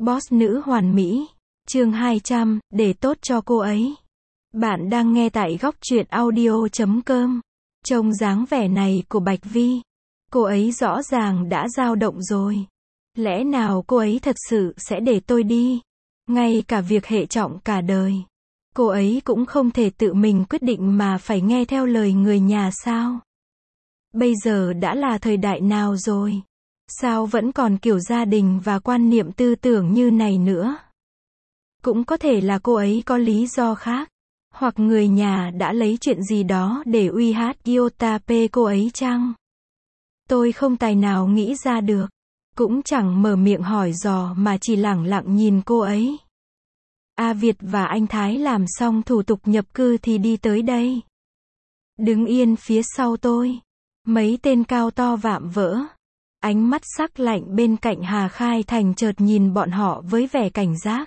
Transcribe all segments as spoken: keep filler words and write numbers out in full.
Boss nữ hoàn mỹ. Chương hai trăm, để tốt cho cô ấy. Bạn đang nghe tại góc truyện audio chấm com. Trông dáng vẻ này của Bạch Vi, cô ấy rõ ràng đã dao động rồi. Lẽ nào cô ấy thật sự sẽ để tôi đi? Ngay cả việc hệ trọng cả đời, cô ấy cũng không thể tự mình quyết định mà phải nghe theo lời người nhà sao? Bây giờ đã là thời đại nào rồi? Sao vẫn còn kiểu gia đình và quan niệm tư tưởng như này nữa? Cũng có thể là cô ấy có lý do khác, hoặc người nhà đã lấy chuyện gì đó để uy hát Gyotape cô ấy chăng? Tôi không tài nào nghĩ ra được, cũng chẳng mở miệng hỏi dò mà chỉ lẳng lặng nhìn cô ấy. A Việt và anh Thái làm xong thủ tục nhập cư thì đi tới đây. Đứng yên phía sau tôi, mấy tên cao to vạm vỡ, ánh mắt sắc lạnh bên cạnh Hà Khai Thành chợt nhìn bọn họ với vẻ cảnh giác.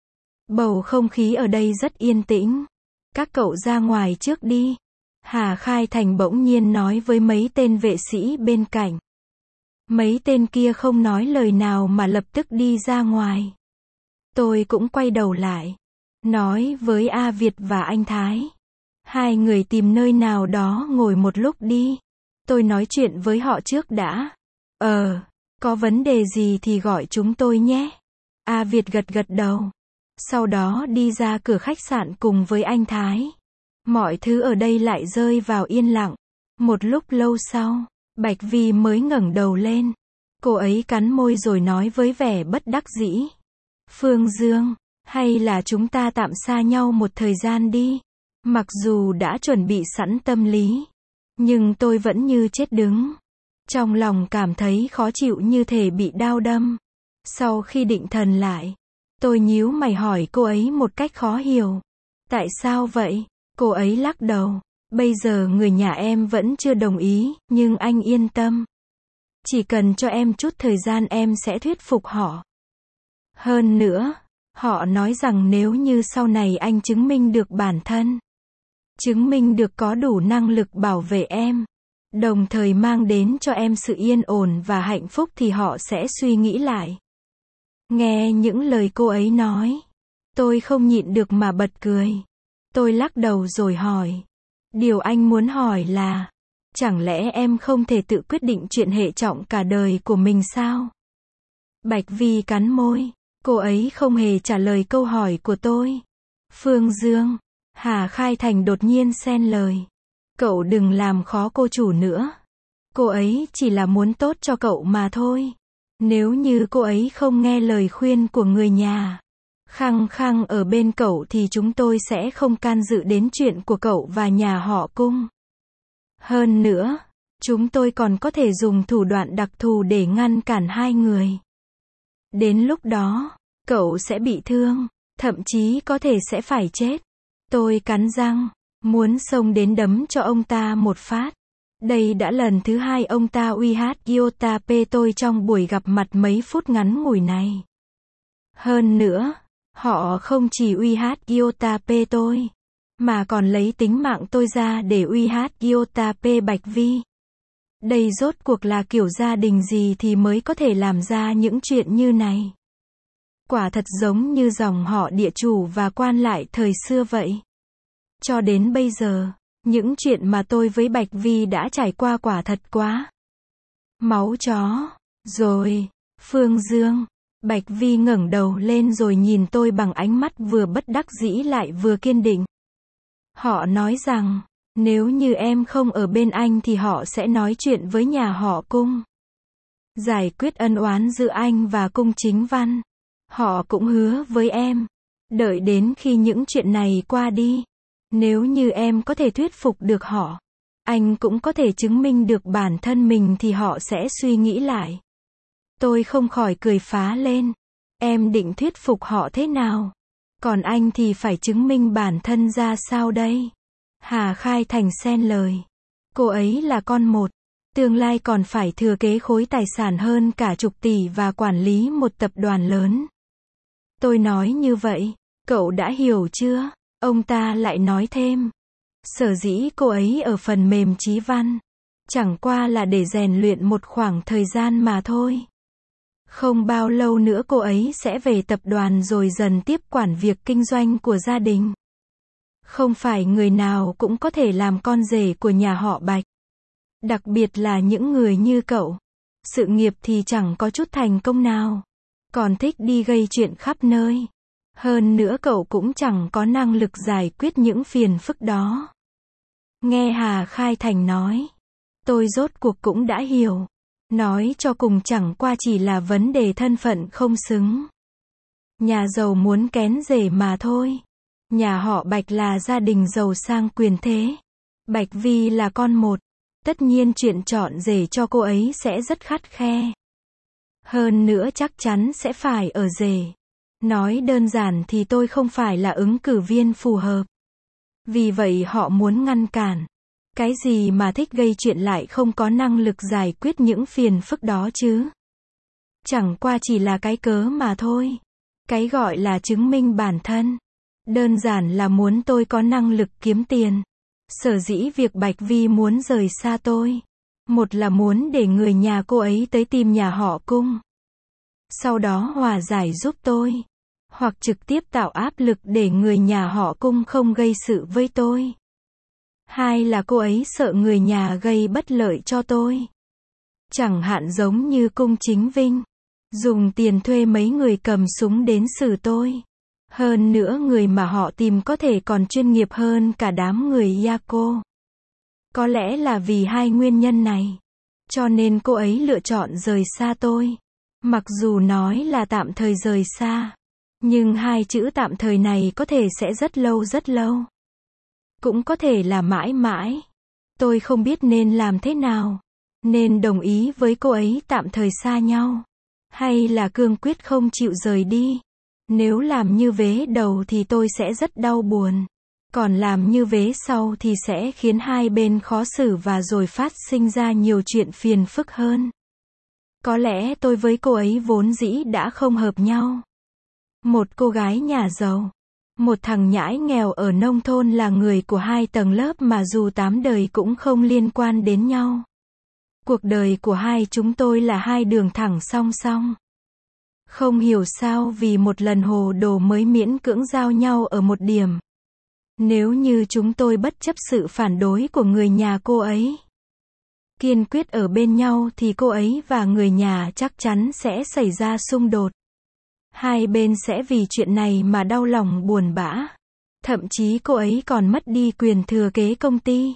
Bầu không khí ở đây rất yên tĩnh. Các cậu ra ngoài trước đi. Hà Khai Thành bỗng nhiên nói với mấy tên vệ sĩ bên cạnh. Mấy tên kia không nói lời nào mà lập tức đi ra ngoài. Tôi cũng quay đầu lại, nói với A Việt và anh Thái. Hai người tìm nơi nào đó ngồi một lúc đi. Tôi nói chuyện với họ trước đã. Ờ, có vấn đề gì thì gọi chúng tôi nhé. A Việt gật gật đầu. Sau đó đi ra cửa khách sạn cùng với anh Thái. Mọi thứ ở đây lại rơi vào yên lặng. Một lúc lâu sau, Bạch Vi mới ngẩng đầu lên. Cô ấy cắn môi rồi nói với vẻ bất đắc dĩ. Phương Dương, hay là chúng ta tạm xa nhau một thời gian đi. Mặc dù đã chuẩn bị sẵn tâm lý, nhưng tôi vẫn như chết đứng. Trong lòng cảm thấy khó chịu như thể bị đao đâm. Sau khi định thần lại, tôi nhíu mày hỏi cô ấy một cách khó hiểu. Tại sao vậy? Cô ấy lắc đầu. Bây giờ người nhà em vẫn chưa đồng ý, nhưng anh yên tâm. Chỉ cần cho em chút thời gian em sẽ thuyết phục họ. Hơn nữa, họ nói rằng nếu như sau này anh chứng minh được bản thân, chứng minh được có đủ năng lực bảo vệ em, đồng thời mang đến cho em sự yên ổn và hạnh phúc thì họ sẽ suy nghĩ lại. Nghe những lời cô ấy nói, tôi không nhịn được mà bật cười. Tôi lắc đầu rồi hỏi. Điều anh muốn hỏi là, chẳng lẽ em không thể tự quyết định chuyện hệ trọng cả đời của mình sao? Bạch Vi cắn môi. Cô ấy không hề trả lời câu hỏi của tôi. Phương Dương, Hà Khai Thành đột nhiên xen lời. Cậu đừng làm khó cô chủ nữa. Cô ấy chỉ là muốn tốt cho cậu mà thôi. Nếu như cô ấy không nghe lời khuyên của người nhà, khăng khăng ở bên cậu thì chúng tôi sẽ không can dự đến chuyện của cậu và nhà họ Cung. Hơn nữa, chúng tôi còn có thể dùng thủ đoạn đặc thù để ngăn cản hai người. Đến lúc đó, cậu sẽ bị thương, thậm chí có thể sẽ phải chết. Tôi cắn răng, muốn xông đến đấm cho ông ta một phát. Đây đã lần thứ hai ông ta uy hát Gyotape tôi trong buổi gặp mặt mấy phút ngắn ngủi này. Hơn nữa, họ không chỉ uy hát Gyotape tôi, mà còn lấy tính mạng tôi ra để uy hát Gyotape Bạch Vi. Đây rốt cuộc là kiểu gia đình gì thì mới có thể làm ra những chuyện như này. Quả thật giống như dòng họ địa chủ và quan lại thời xưa vậy. Cho đến bây giờ, những chuyện mà tôi với Bạch Vi đã trải qua quả thật quá máu chó rồi. Phương Dương, Bạch Vi ngẩng đầu lên rồi nhìn tôi bằng ánh mắt vừa bất đắc dĩ lại vừa kiên định. Họ nói rằng, nếu như em không ở bên anh thì họ sẽ nói chuyện với nhà họ Cung, giải quyết ân oán giữa anh và Cung Chính Văn. Họ cũng hứa với em, đợi đến khi những chuyện này qua đi, nếu như em có thể thuyết phục được họ, anh cũng có thể chứng minh được bản thân mình thì họ sẽ suy nghĩ lại. Tôi không khỏi cười phá lên. Em định thuyết phục họ thế nào? Còn anh thì phải chứng minh bản thân ra sao đây? Hà Khai Thành xen lời. Cô ấy là con một, tương lai còn phải thừa kế khối tài sản hơn cả chục tỷ và quản lý một tập đoàn lớn. Tôi nói như vậy, cậu đã hiểu chưa? Ông ta lại nói thêm. Sở dĩ cô ấy ở phần mềm trí văn, chẳng qua là để rèn luyện một khoảng thời gian mà thôi. Không bao lâu nữa cô ấy sẽ về tập đoàn rồi dần tiếp quản việc kinh doanh của gia đình. Không phải người nào cũng có thể làm con rể của nhà họ Bạch. Đặc biệt là những người như cậu. Sự nghiệp thì chẳng có chút thành công nào. Còn thích đi gây chuyện khắp nơi. Hơn nữa cậu cũng chẳng có năng lực giải quyết những phiền phức đó. Nghe Hà Khai Thành nói. Tôi rốt cuộc cũng đã hiểu. Nói cho cùng chẳng qua chỉ là vấn đề thân phận không xứng. Nhà giàu muốn kén rể mà thôi. Nhà họ Bạch là gia đình giàu sang quyền thế. Bạch Vi là con một. Tất nhiên chuyện chọn rể cho cô ấy sẽ rất khắt khe. Hơn nữa chắc chắn sẽ phải ở rể. Nói đơn giản thì tôi không phải là ứng cử viên phù hợp. Vì vậy họ muốn ngăn cản. Cái gì mà thích gây chuyện lại không có năng lực giải quyết những phiền phức đó chứ. Chẳng qua chỉ là cái cớ mà thôi. Cái gọi là chứng minh bản thân. Đơn giản là muốn tôi có năng lực kiếm tiền. Sở dĩ việc Bạch Vi muốn rời xa tôi. Một là muốn để người nhà cô ấy tới tìm nhà họ Cung. Sau đó hòa giải giúp tôi. Hoặc trực tiếp tạo áp lực để người nhà họ Cung không gây sự với tôi. Hai là cô ấy sợ người nhà gây bất lợi cho tôi. Chẳng hạn giống như Cung Chính Vinh. Dùng tiền thuê mấy người cầm súng đến xử tôi. Hơn nữa người mà họ tìm có thể còn chuyên nghiệp hơn cả đám người Yaco. Có lẽ là vì hai nguyên nhân này. Cho nên cô ấy lựa chọn rời xa tôi. Mặc dù nói là tạm thời rời xa. Nhưng hai chữ tạm thời này có thể sẽ rất lâu rất lâu. Cũng có thể là mãi mãi. Tôi không biết nên làm thế nào. Nên đồng ý với cô ấy tạm thời xa nhau. Hay là cương quyết không chịu rời đi. Nếu làm như vế đầu thì tôi sẽ rất đau buồn. Còn làm như vế sau thì sẽ khiến hai bên khó xử và rồi phát sinh ra nhiều chuyện phiền phức hơn. Có lẽ tôi với cô ấy vốn dĩ đã không hợp nhau. Một cô gái nhà giàu. Một thằng nhãi nghèo ở nông thôn là người của hai tầng lớp mà dù tám đời cũng không liên quan đến nhau. Cuộc đời của hai chúng tôi là hai đường thẳng song song. Không hiểu sao vì một lần hồ đồ mới miễn cưỡng giao nhau ở một điểm. Nếu như chúng tôi bất chấp sự phản đối của người nhà cô ấy, kiên quyết ở bên nhau thì cô ấy và người nhà chắc chắn sẽ xảy ra xung đột. Hai bên sẽ vì chuyện này mà đau lòng buồn bã. Thậm chí cô ấy còn mất đi quyền thừa kế công ty.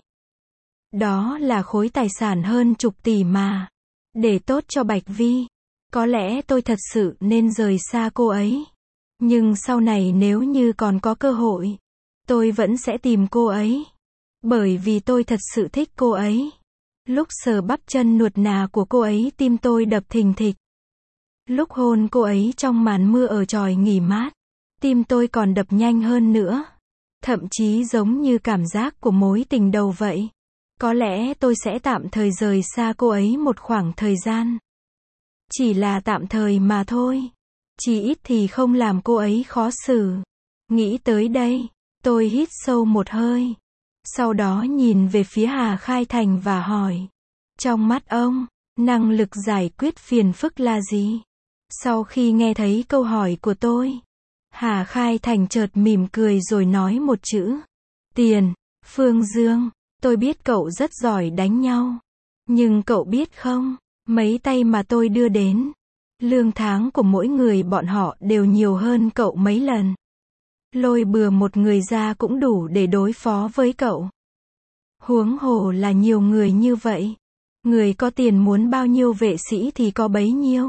Đó là khối tài sản hơn chục tỷ mà. Để tốt cho Bạch Vi. Có lẽ tôi thật sự nên rời xa cô ấy. Nhưng sau này nếu như còn có cơ hội, tôi vẫn sẽ tìm cô ấy. Bởi vì tôi thật sự thích cô ấy. Lúc sờ bắp chân nuột nà của cô ấy tim tôi đập thình thịch. Lúc hôn cô ấy trong màn mưa ở chòi nghỉ mát, tim tôi còn đập nhanh hơn nữa. Thậm chí giống như cảm giác của mối tình đầu vậy. Có lẽ tôi sẽ tạm thời rời xa cô ấy một khoảng thời gian. Chỉ là tạm thời mà thôi. Chỉ ít thì không làm cô ấy khó xử. Nghĩ tới đây, tôi hít sâu một hơi. Sau đó nhìn về phía Hà Khai Thành và hỏi. Trong mắt ông, năng lực giải quyết phiền phức là gì? Sau khi nghe thấy câu hỏi của tôi, Hà Khai Thành chợt mỉm cười rồi nói một chữ. Tiền. Phương Dương, tôi biết cậu rất giỏi đánh nhau. Nhưng cậu biết không, mấy tay mà tôi đưa đến, lương tháng của mỗi người bọn họ đều nhiều hơn cậu mấy lần. Lôi bừa một người ra cũng đủ để đối phó với cậu. Huống hồ là nhiều người như vậy. Người có tiền muốn bao nhiêu vệ sĩ thì có bấy nhiêu.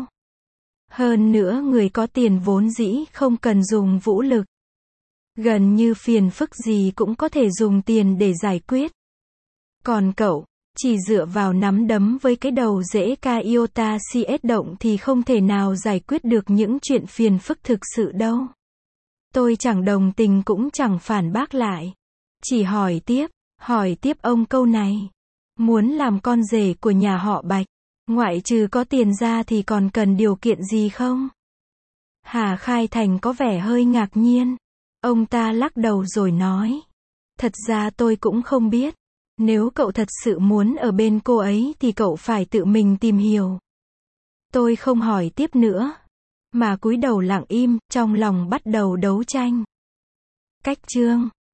Hơn nữa người có tiền vốn dĩ không cần dùng vũ lực. Gần như phiền phức gì cũng có thể dùng tiền để giải quyết. Còn cậu, chỉ dựa vào nắm đấm với cái đầu dễ ca iota cs động thì không thể nào giải quyết được những chuyện phiền phức thực sự đâu. Tôi chẳng đồng tình cũng chẳng phản bác lại. Chỉ hỏi tiếp, hỏi tiếp ông câu này. Muốn làm con rể của nhà họ Bạch, ngoại trừ có tiền ra thì còn cần điều kiện gì không? Hà Khai Thành có vẻ hơi ngạc nhiên. Ông ta lắc đầu rồi nói. Thật ra tôi cũng không biết. Nếu cậu thật sự muốn ở bên cô ấy thì cậu phải tự mình tìm hiểu. Tôi không hỏi tiếp nữa, mà cúi đầu lặng im, trong lòng bắt đầu đấu tranh. Cách chương